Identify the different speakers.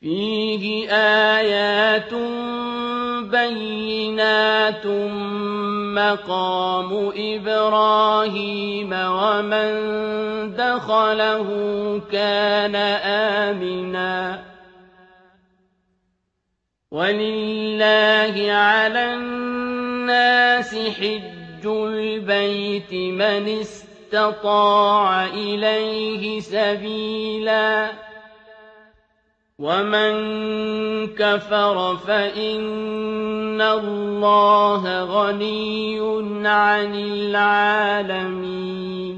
Speaker 1: فيه آيات بينات مقام إبراهيم ومن دخله كان آمنا ولله على الناس حج البيت من استطاع إليه سبيلا ومن كفر فإن الله غني عن العالمين